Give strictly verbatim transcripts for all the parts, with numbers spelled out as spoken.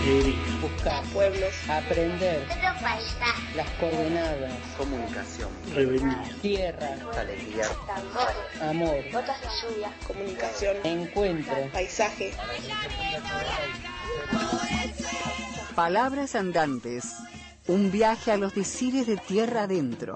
Teoría. Buscar pueblos, aprender las coordenadas, comunicación, rebeldía, tierra, alegría, tambores, amor, gotas de lluvia, comunicación, encuentro, paisaje. Palabras andantes. Un viaje a los decires de tierra adentro.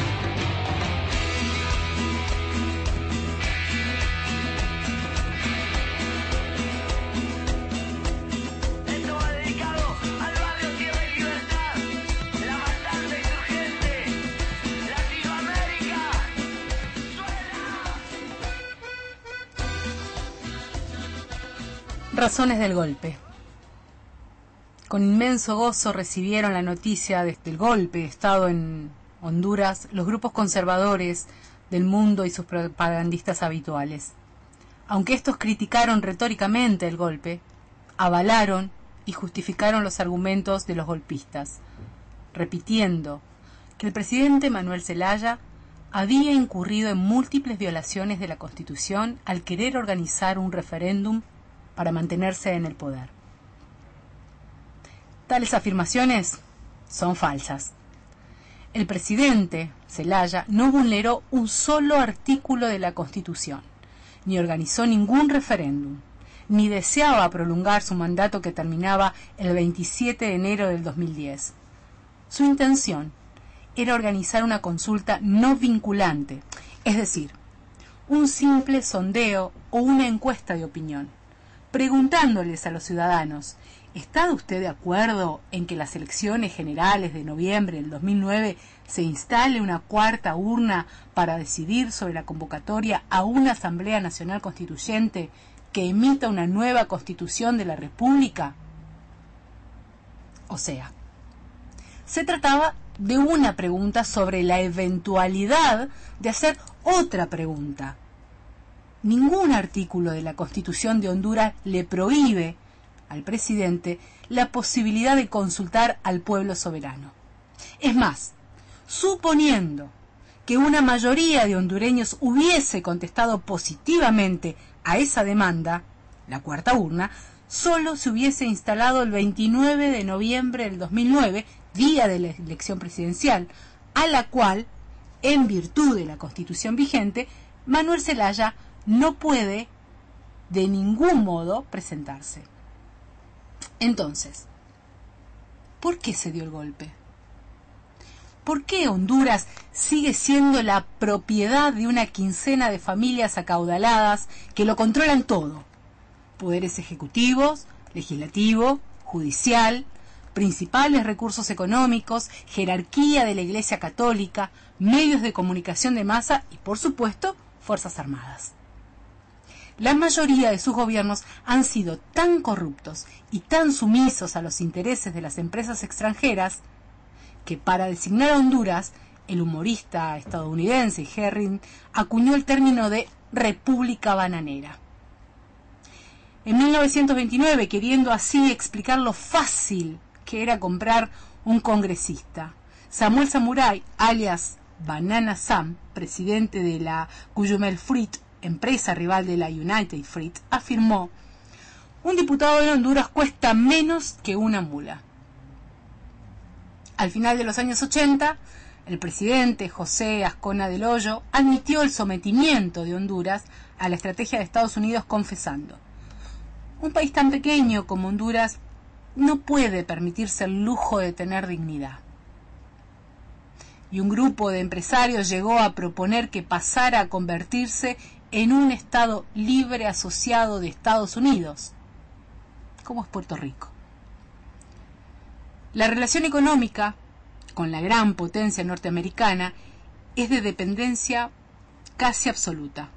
Razones del golpe. Con inmenso gozo recibieron la noticia del golpe de Estado en Honduras los grupos conservadores del mundo y sus propagandistas habituales. Aunque estos criticaron retóricamente el golpe, avalaron y justificaron los argumentos de los golpistas, repitiendo que el presidente Manuel Zelaya había incurrido en múltiples violaciones de la Constitución al querer organizar un referéndum para mantenerse en el poder. Tales afirmaciones son falsas. El presidente Zelaya no vulneró un solo artículo de la Constitución, ni organizó ningún referéndum, ni deseaba prolongar su mandato que terminaba el veintisiete de enero del dos mil diez. Su intención era organizar una consulta no vinculante, es decir, un simple sondeo o una encuesta de opinión, preguntándoles a los ciudadanos: ¿está usted de acuerdo en que las elecciones generales de noviembre del dos mil nueve se instale una cuarta urna para decidir sobre la convocatoria a una Asamblea Nacional Constituyente que emita una nueva Constitución de la República? O sea, se trataba de una pregunta sobre la eventualidad de hacer otra pregunta. Ningún artículo de la Constitución de Honduras le prohíbe al presidente la posibilidad de consultar al pueblo soberano. Es más, suponiendo que una mayoría de hondureños hubiese contestado positivamente a esa demanda, la cuarta urna solo se hubiese instalado el veintinueve de noviembre del dos mil nueve, día de la elección presidencial, a la cual, en virtud de la Constitución vigente, Manuel Zelaya no puede de ningún modo presentarse. Entonces, ¿por qué se dio el golpe? ¿Por qué Honduras sigue siendo la propiedad de una quincena de familias acaudaladas que lo controlan todo? Poderes ejecutivos, legislativo, judicial, principales recursos económicos, jerarquía de la Iglesia Católica, medios de comunicación de masa y, por supuesto, Fuerzas Armadas. La mayoría de sus gobiernos han sido tan corruptos y tan sumisos a los intereses de las empresas extranjeras que para designar a Honduras, el humorista estadounidense Herring acuñó el término de República Bananera. En mil novecientos veintinueve, queriendo así explicar lo fácil que era comprar un congresista, Samuel Samurai, alias Banana Sam, presidente de la Cuyumel Fruit, empresa rival de la United Fruit, afirmó: un diputado en Honduras cuesta menos que una mula. Al final de los años ochenta, el presidente José Azcona del Hoyo admitió el sometimiento de Honduras a la estrategia de Estados Unidos, confesando: un país tan pequeño como Honduras no puede permitirse el lujo de tener dignidad. Y un grupo de empresarios llegó a proponer que pasara a convertirse en un Estado libre asociado de Estados Unidos, como es Puerto Rico. La relación económica con la gran potencia norteamericana es de dependencia casi absoluta.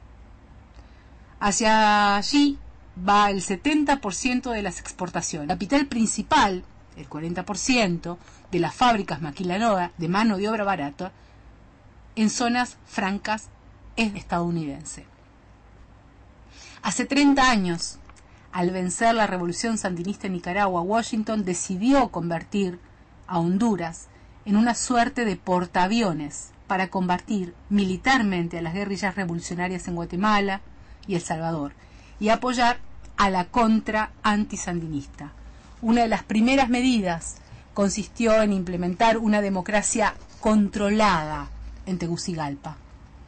Hacia allí va el setenta por ciento de las exportaciones. La capital principal, el cuarenta por ciento de las fábricas maquiladoras de mano de obra barata, en zonas francas, es estadounidense. Hace treinta años, al vencer la revolución sandinista en Nicaragua, Washington decidió convertir a Honduras en una suerte de portaaviones para combatir militarmente a las guerrillas revolucionarias en Guatemala y El Salvador y apoyar a la contra antisandinista, Una de las primeras medidas consistió en implementar una democracia controlada en Tegucigalpa.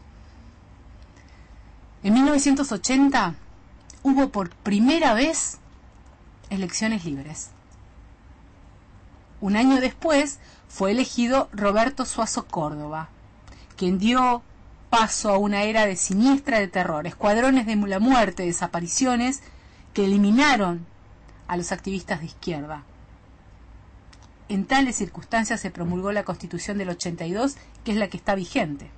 En mil novecientos ochenta hubo por primera vez elecciones libres. Un año después fue elegido Roberto Suazo Córdoba, quien dio paso a una era de siniestra de terror, escuadrones de la muerte, desapariciones que eliminaron a los activistas de izquierda. En tales circunstancias se promulgó la Constitución del ochenta y dos, que es la que está vigente.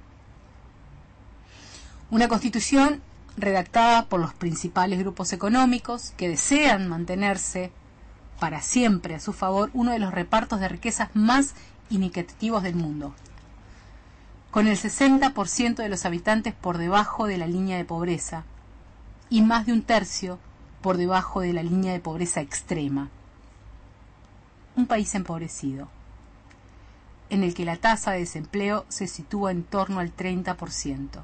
Una Constitución redactada por los principales grupos económicos que desean mantenerse para siempre a su favor uno de los repartos de riquezas más inequitativos del mundo, con el sesenta por ciento de los habitantes por debajo de la línea de pobreza y más de un tercio por debajo de la línea de pobreza extrema. Un país empobrecido, en el que la tasa de desempleo se sitúa en torno al treinta por ciento.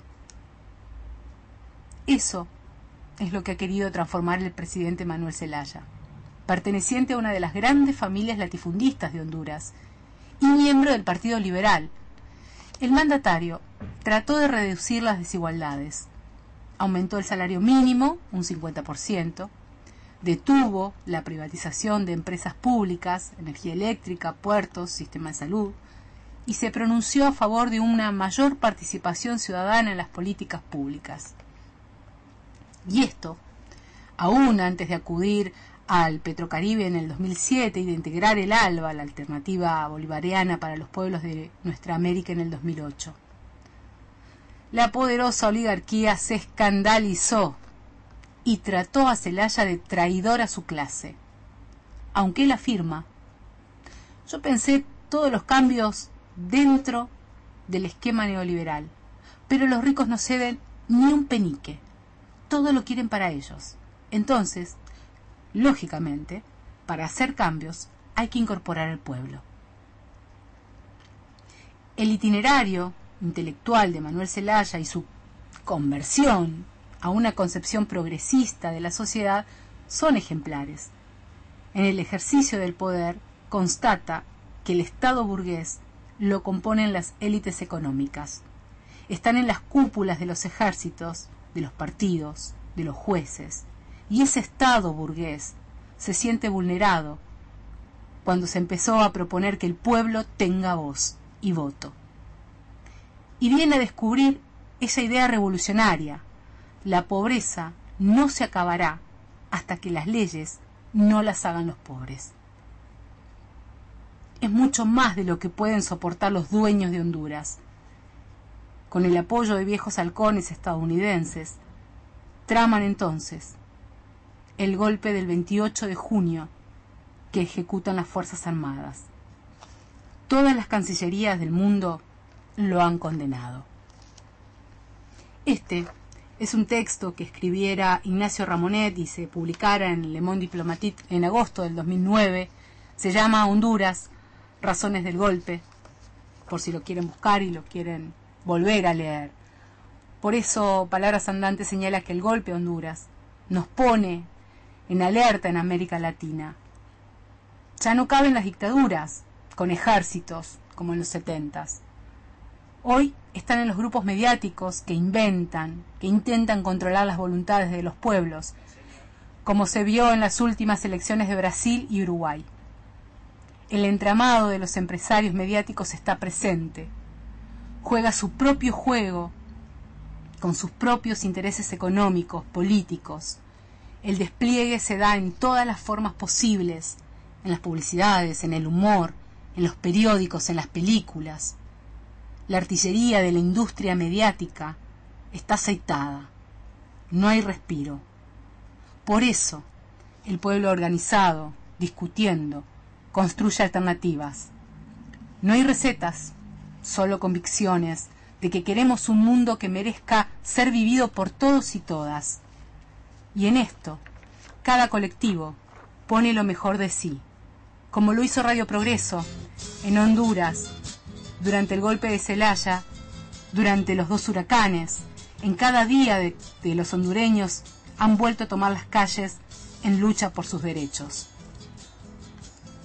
Eso es lo que ha querido transformar el presidente Manuel Zelaya, perteneciente a una de las grandes familias latifundistas de Honduras y miembro del Partido Liberal. El mandatario trató de reducir las desigualdades, aumentó el salario mínimo un cincuenta por ciento, detuvo la privatización de empresas públicas, energía eléctrica, puertos, sistema de salud, y se pronunció a favor de una mayor participación ciudadana en las políticas públicas. Y esto, aún antes de acudir al Petrocaribe en el dos mil siete y de integrar el ALBA, la alternativa bolivariana para los pueblos de nuestra América, en el dos mil ocho. La poderosa oligarquía se escandalizó y trató a Zelaya de traidor a su clase. Aunque él afirma: yo pensé todos los cambios dentro del esquema neoliberal, pero los ricos no ceden ni un penique. Todo lo quieren para ellos. Entonces, lógicamente, para hacer cambios hay que incorporar al pueblo. El itinerario intelectual de Manuel Zelaya y su conversión a una concepción progresista de la sociedad son ejemplares. En el ejercicio del poder constata que el Estado burgués lo componen las élites económicas. Están en las cúpulas de los ejércitos, de los partidos, de los jueces, y ese Estado burgués se siente vulnerado cuando se empezó a proponer que el pueblo tenga voz y voto. Y viene a descubrir esa idea revolucionaria: la pobreza no se acabará hasta que las leyes no las hagan los pobres. Es mucho más de lo que pueden soportar los dueños de Honduras. Con el apoyo de viejos halcones estadounidenses, traman entonces el golpe del veintiocho de junio que ejecutan las Fuerzas Armadas. Todas las cancillerías del mundo lo han condenado. Este es un texto que escribiera Ignacio Ramonet y se publicara en Le Monde Diplomatique en agosto del dos mil nueve. Se llama Honduras, razones del golpe, por si lo quieren buscar y lo quieren volver a leer. Por eso Palabras Andantes señala que el golpe a Honduras nos pone en alerta en América Latina. Ya no caben las dictaduras con ejércitos como en los setentas. Hoy están en los grupos mediáticos que inventan, que intentan controlar las voluntades de los pueblos, como se vio en las últimas elecciones de Brasil y Uruguay. El entramado de los empresarios mediáticos está presente, juega su propio juego con sus propios intereses económicos, políticos. El despliegue se da en todas las formas posibles, en las publicidades, en el humor, en los periódicos, en las películas. La artillería de la industria mediática está aceitada. No hay respiro. Por eso, el pueblo organizado, discutiendo, construye alternativas. No hay recetas, solo convicciones de que queremos un mundo que merezca ser vivido por todos y todas. Y en esto, cada colectivo pone lo mejor de sí, como lo hizo Radio Progreso en Honduras, durante el golpe de Zelaya, durante los dos huracanes. En cada día de, de los hondureños han vuelto a tomar las calles en lucha por sus derechos.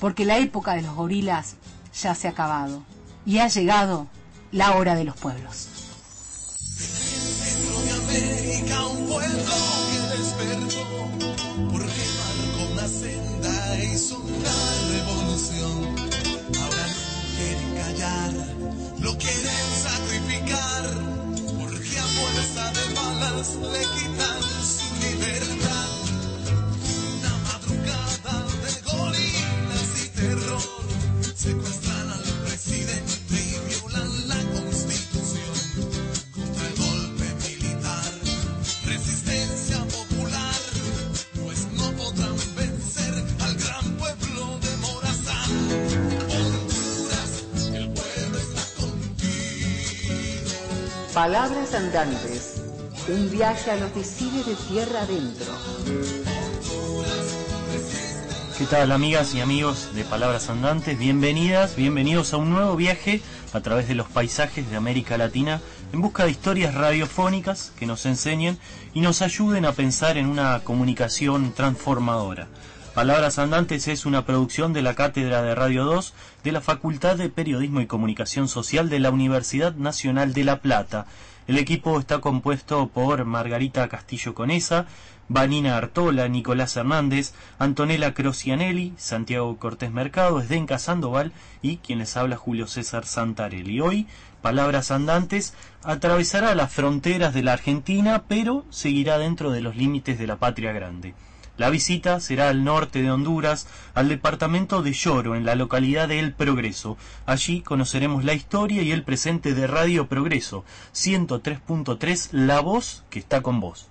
porque la época de los gorilas ya se ha acabado y ha llegado la hora de los pueblos. Centro de América, un pueblo que despertó, porque marcó una senda e hizo una revolución. Ahora no quieren callar, lo quieren sacrificar, porque a fuerza de balas le quitan su libertad. Una madrugada de gorilas y terror, secuestran al presidente y violan la constitución. Contra el golpe militar, resistencia popular, pues no podrán vencer al gran pueblo de Morazán. Honduras, el pueblo está contigo. Palabras andantes, un viaje a los deciles de tierra adentro. ¿Qué tal, amigas y amigos de Palabras Andantes? Bienvenidas, bienvenidos a un nuevo viaje a través de los paisajes de América Latina en busca de historias radiofónicas que nos enseñen y nos ayuden a pensar en una comunicación transformadora. Palabras Andantes es una producción de la Cátedra de Radio dos de la Facultad de Periodismo y Comunicación Social de la Universidad Nacional de La Plata. El equipo está compuesto por Margarita Castillo Conesa, Vanina Artola, Nicolás Hernández, Antonella Crocianelli, Santiago Cortés Mercado, Esdenca Sandoval y quien les habla Julio César Santarelli. Hoy, Palabras Andantes atravesará las fronteras de la Argentina, pero seguirá dentro de los límites de la Patria Grande. La visita será al norte de Honduras, al departamento de Lloro, en la localidad de El Progreso. Allí conoceremos la historia y el presente de Radio Progreso, ciento tres punto tres, la voz que está con vos.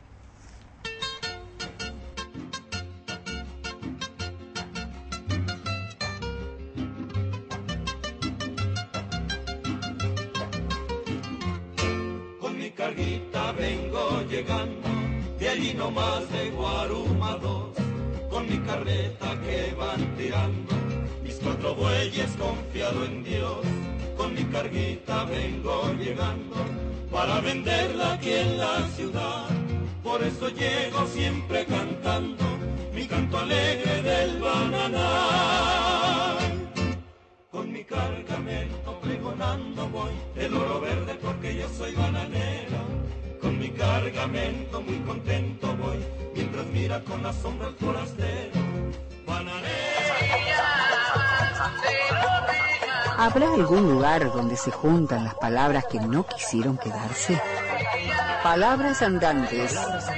Con mi carguita vengo llegando, de allí nomás de Guarumados, con mi carreta que van tirando, mis cuatro bueyes confiado en Dios. Con mi carguita vengo llegando, para venderla aquí en la ciudad, por eso llego siempre cantando, mi canto alegre del bananal. Con mi cargamento pregonando voy, el oro verde porque yo soy bananera. Con mi cargamento muy contento voy, mientras mira con la sombra el forastero. ¿Habrá algún lugar donde se juntan las palabras que no quisieron quedarse? Palabras andantes.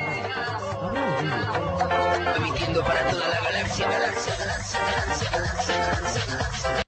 Emitiendo para toda la galaxia, galaxia, galaxia, galaxia, galaxia, galaxia, galaxia.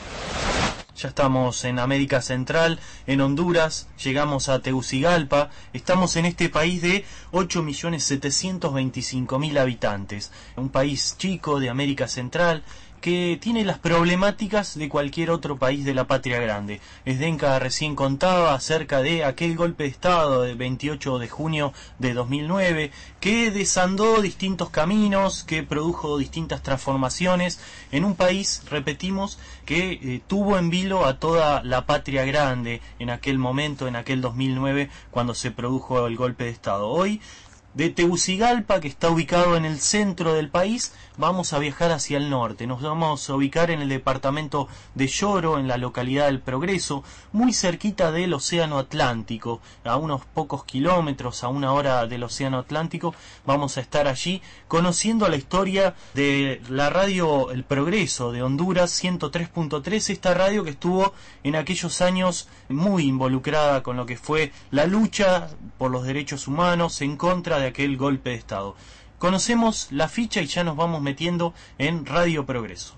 Ya estamos en América Central, en Honduras, llegamos a Tegucigalpa, estamos en este país de ocho millones setecientos veinticinco mil habitantes, un país chico de América Central que tiene las problemáticas de cualquier otro país de la Patria Grande. Esdenca recién contaba acerca de aquel golpe de Estado del veintiocho de junio de dos mil nueve, que desandó distintos caminos, que produjo distintas transformaciones en un país, repetimos, que eh, tuvo en vilo a toda la Patria Grande en aquel momento, en aquel dos mil nueve, cuando se produjo el golpe de Estado. Hoy, de Tegucigalpa, que está ubicado en el centro del país, vamos a viajar hacia el norte. Nos vamos a ubicar en el departamento de Lloro, en la localidad del Progreso, muy cerquita del Océano Atlántico, a unos pocos kilómetros, a una hora del Océano Atlántico. Vamos a estar allí conociendo la historia de la radio El Progreso de Honduras, ciento tres punto tres, esta radio que estuvo en aquellos años muy involucrada con lo que fue la lucha por los derechos humanos en contra de aquel golpe de Estado. Conocemos la ficha y ya nos vamos metiendo en Radio Progreso.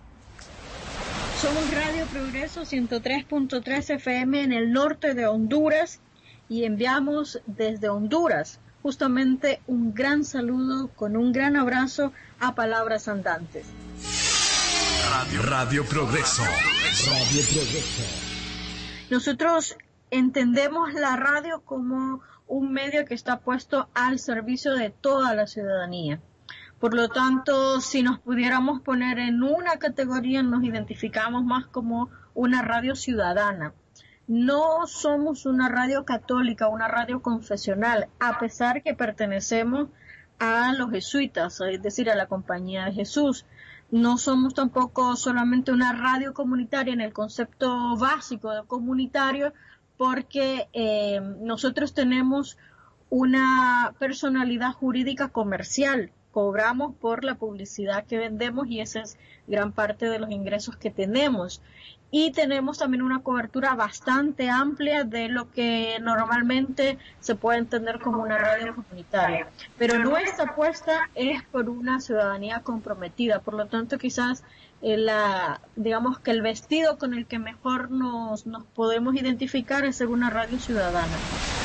Somos Radio Progreso ciento tres punto tres F M en el norte de Honduras y enviamos desde Honduras justamente un gran saludo con un gran abrazo a Palabras Andantes. Radio, Radio Progreso. Radio Progreso. Nosotros entendemos la radio como un medio que está puesto al servicio de toda la ciudadanía. Por lo tanto, si nos pudiéramos poner en una categoría, nos identificamos más como una radio ciudadana. No somos una radio católica, una radio confesional, a pesar que pertenecemos a los jesuitas, es decir, a la Compañía de Jesús. no somos tampoco solamente una radio comunitaria en el concepto básico de comunitario, porque eh, nosotros tenemos una personalidad jurídica comercial. Cobramos por la publicidad que vendemos y esa es gran parte de los ingresos que tenemos. Y tenemos también una cobertura bastante amplia de lo que normalmente se puede entender como una radio comunitaria. Pero nuestra apuesta es por una ciudadanía comprometida. Por lo tanto, quizás eh, la, digamos que el vestido con el que mejor nos, nos podemos identificar es ser una radio ciudadana.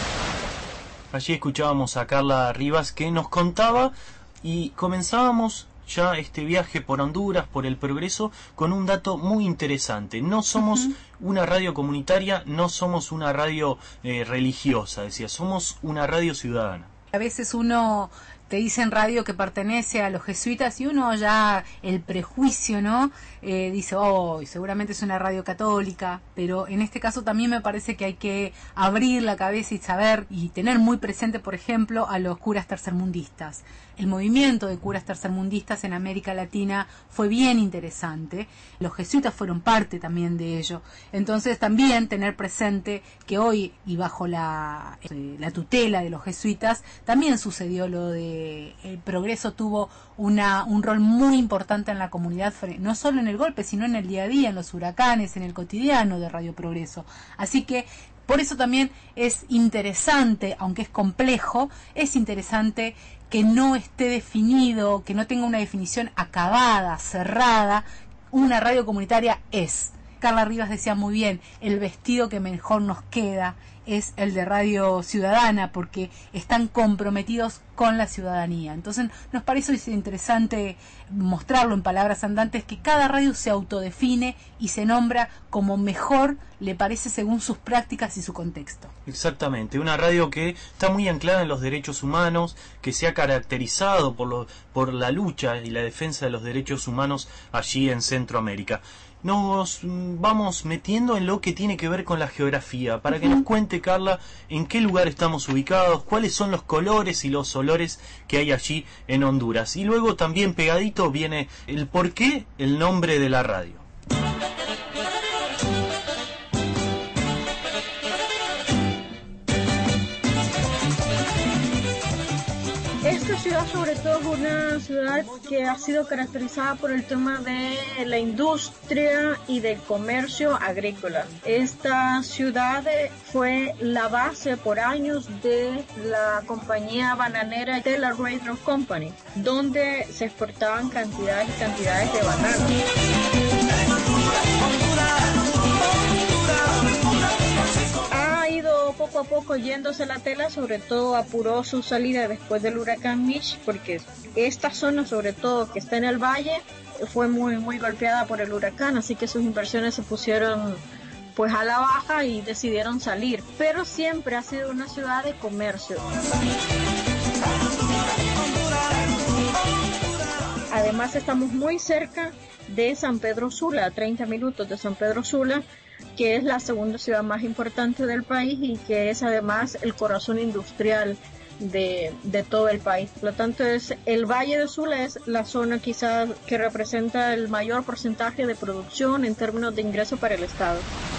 Allí escuchábamos a Carla Rivas que nos contaba y comenzábamos ya este viaje por Honduras, por el progreso, con un dato muy interesante. No somos uh-huh. una radio comunitaria, no somos una radio eh, religiosa, decía, somos una radio ciudadana. A veces uno te dice en radio que pertenece a los jesuitas y uno ya el prejuicio, ¿no? Eh, dice, oh, seguramente es una radio católica, pero en este caso también me parece que hay que abrir la cabeza y saber y tener muy presente, por ejemplo, a los curas tercermundistas. El movimiento de curas tercermundistas en América Latina fue bien interesante. Los jesuitas fueron parte también de ello. Entonces también tener presente que hoy, y bajo la, eh, la tutela de los jesuitas, también sucedió lo de el progreso tuvo una, un rol muy importante en la comunidad, no solo en el golpe, sino en el día a día, en los huracanes, en el cotidiano de Radio Progreso. Así que por eso también es interesante, aunque es complejo, es interesante que no esté definido, que no tenga una definición acabada, cerrada. Una radio comunitaria es. Carla Rivas decía muy bien, el vestido que mejor nos queda es el de Radio Ciudadana, porque están comprometidos con la ciudadanía. Entonces nos parece interesante mostrarlo en palabras andantes, que cada radio se autodefine y se nombra como mejor le parece según sus prácticas y su contexto. Exactamente, una radio que está muy anclada en los derechos humanos, que se ha caracterizado por, lo, por la lucha y la defensa de los derechos humanos allí en Centroamérica. Nos vamos metiendo en lo que tiene que ver con la geografía, para que nos cuente, Carla, en qué lugar estamos ubicados, cuáles son los colores y los olores que hay allí en Honduras. Y luego también pegadito viene el por qué el nombre de la radio. Esta ciudad sobre todo es una ciudad que ha sido caracterizada por el tema de la industria y del comercio agrícola. Esta ciudad fue la base por años de la compañía bananera de la Raidrow Company, donde se exportaban cantidades y cantidades de bananas. Poco a poco yéndose la tela, sobre todo apuró su salida después del huracán Mitch, porque esta zona, sobre todo que está en el valle, fue muy muy golpeada por el huracán, así que sus inversiones se pusieron pues a la baja y decidieron salir, pero siempre ha sido una ciudad de comercio. Además estamos muy cerca de San Pedro Sula, a treinta minutos de San Pedro Sula, que es la segunda ciudad más importante del país y que es además el corazón industrial de, de todo el país. Por lo tanto, es el Valle de Sula es la zona quizás que representa el mayor porcentaje de producción en términos de ingreso para el Estado.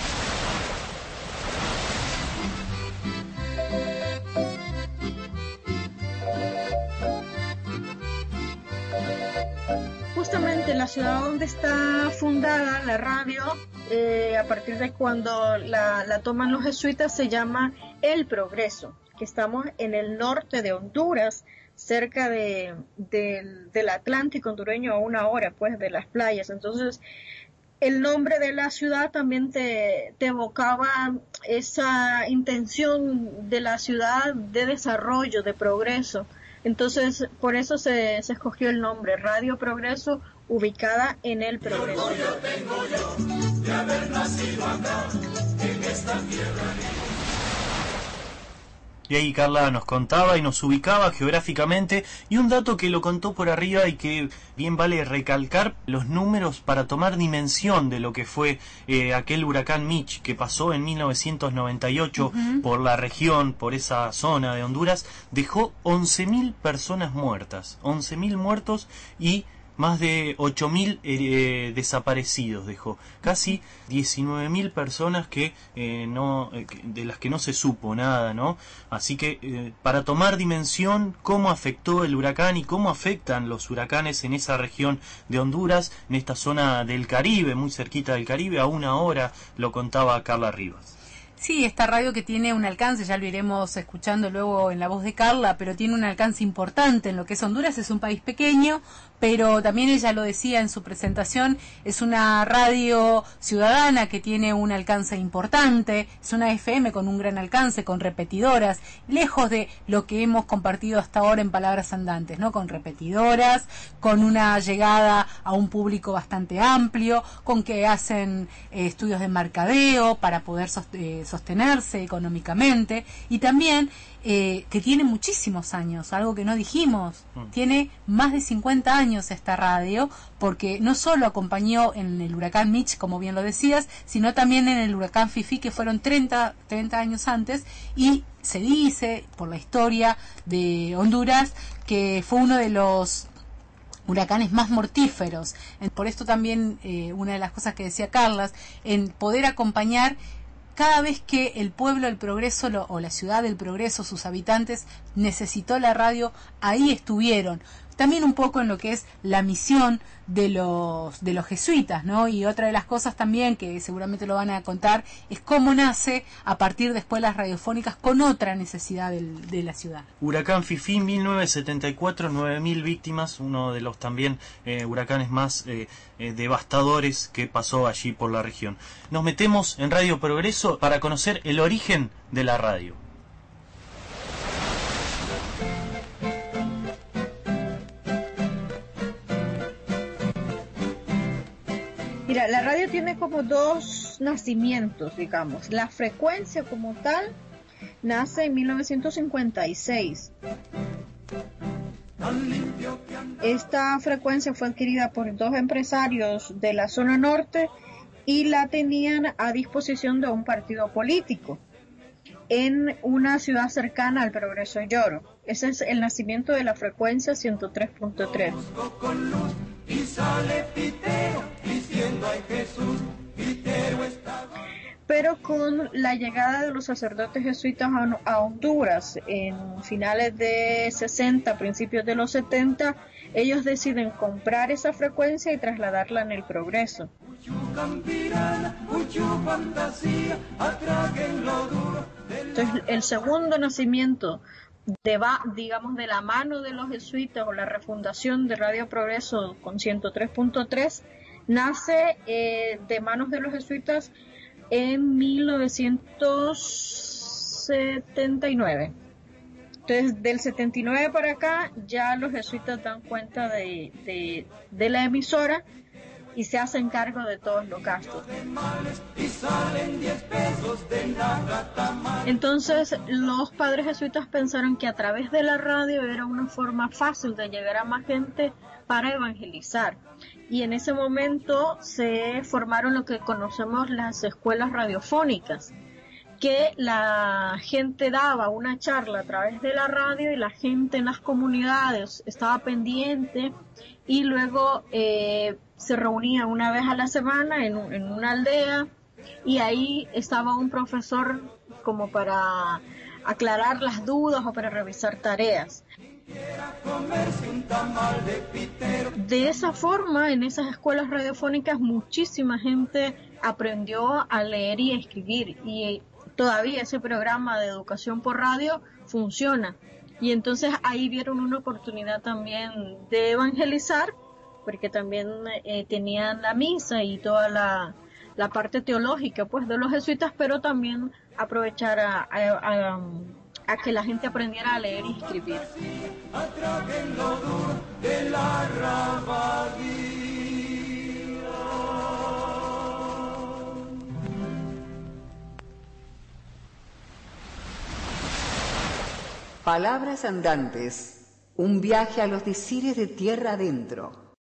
Justamente la ciudad donde está fundada la radio, eh, a partir de cuando la, la toman los jesuitas, se llama El Progreso, que estamos en el norte de Honduras, cerca de, de, del Atlántico hondureño, a una hora pues de las playas. Entonces el nombre de la ciudad también te, te evocaba esa intención de la ciudad de desarrollo, de progreso. Entonces, por eso se, se escogió el nombre, Radio Progreso, ubicada en El Progreso. Orgullo tengo yo de haber nacido acá, en esta tierra. Y ahí Carla nos contaba y nos ubicaba geográficamente, y un dato que lo contó por arriba y que bien vale recalcar, los números para tomar dimensión de lo que fue eh, aquel huracán Mitch que pasó en mil novecientos noventa y ocho uh-huh. por la región, por esa zona de Honduras, dejó once mil personas muertas, once mil muertos y más de ocho mil eh, desaparecidos dejó, casi diecinueve mil personas que eh, no eh, de las que no se supo nada, ¿no? Así que eh, para tomar dimensión cómo afectó el huracán y cómo afectan los huracanes en esa región de Honduras, en esta zona del Caribe, muy cerquita del Caribe, a una hora, lo contaba Carla Rivas. Sí, esta radio que tiene un alcance, ya lo iremos escuchando luego en la voz de Carla, pero tiene un alcance importante en lo que es Honduras. Es un país pequeño, pero también ella lo decía en su presentación, es una radio ciudadana que tiene un alcance importante, es una F M con un gran alcance, con repetidoras, lejos de lo que hemos compartido hasta ahora en Palabras Andantes, ¿no? Con repetidoras, con una llegada a un público bastante amplio, con que hacen eh, estudios de mercadeo para poder sostener sostenerse económicamente, y también eh, que tiene muchísimos años, algo que no dijimos, mm. tiene más de cincuenta años esta radio, porque no solo acompañó en el huracán Mitch, como bien lo decías, sino también en el huracán Fifi, que fueron treinta años antes, y se dice, por la historia de Honduras, que fue uno de los huracanes más mortíferos. Por esto también, eh, una de las cosas que decía Carlas, en poder acompañar cada vez que el pueblo del Progreso lo, o la ciudad del Progreso, sus habitantes, necesitó la radio, ahí estuvieron. También un poco en lo que es la misión de los de los jesuitas, ¿no? Y otra de las cosas también, que seguramente lo van a contar, es cómo nace a partir después las radiofónicas con otra necesidad del, de la ciudad. Huracán Fifi, mil novecientos setenta y cuatro, nueve mil víctimas, uno de los también eh, huracanes más eh, eh, devastadores que pasó allí por la región. Nos metemos en Radio Progreso para conocer el origen de la radio. Mira, la radio tiene como dos nacimientos, digamos. La frecuencia como tal nace en mil novecientos cincuenta y seis. Esta frecuencia fue adquirida por dos empresarios de la zona norte y la tenían a disposición de un partido político en una ciudad cercana al Progreso Lloro. Ese es el nacimiento de la frecuencia ciento tres punto tres. Y sale Pitero diciendo ay Jesús, Pitero está... Pero con la llegada de los sacerdotes jesuitas a Honduras en finales de sesenta, principios de los setenta, ellos deciden comprar esa frecuencia y trasladarla en el Progreso. Entonces, el segundo nacimiento de va, digamos, de la mano de los jesuitas, o la refundación de Radio Progreso con ciento tres punto tres, nace eh, de manos de los jesuitas en mil novecientos setenta y nueve. Entonces, del setenta y nueve para acá, ya los jesuitas dan cuenta de, de, de la emisora y se hacen cargo de todos los gastos. Entonces, los padres jesuitas pensaron que a través de la radio era una forma fácil de llegar a más gente para evangelizar. Y en ese momento se formaron lo que conocemos las escuelas radiofónicas, que la gente daba una charla a través de la radio y la gente en las comunidades estaba pendiente, y luego eh, se reunía una vez a la semana en, un, en una aldea, y ahí estaba un profesor como para aclarar las dudas o para revisar tareas. De esa forma, en esas escuelas radiofónicas, muchísima gente aprendió a leer y a escribir, y todavía ese programa de educación por radio funciona. Y entonces ahí vieron una oportunidad también de evangelizar, porque también eh, tenían la misa y toda la, la parte teológica pues de los jesuitas, pero también aprovechar a, a, a, a que la gente aprendiera a leer y escribir. Palabras Andantes, un viaje a los decires de tierra adentro.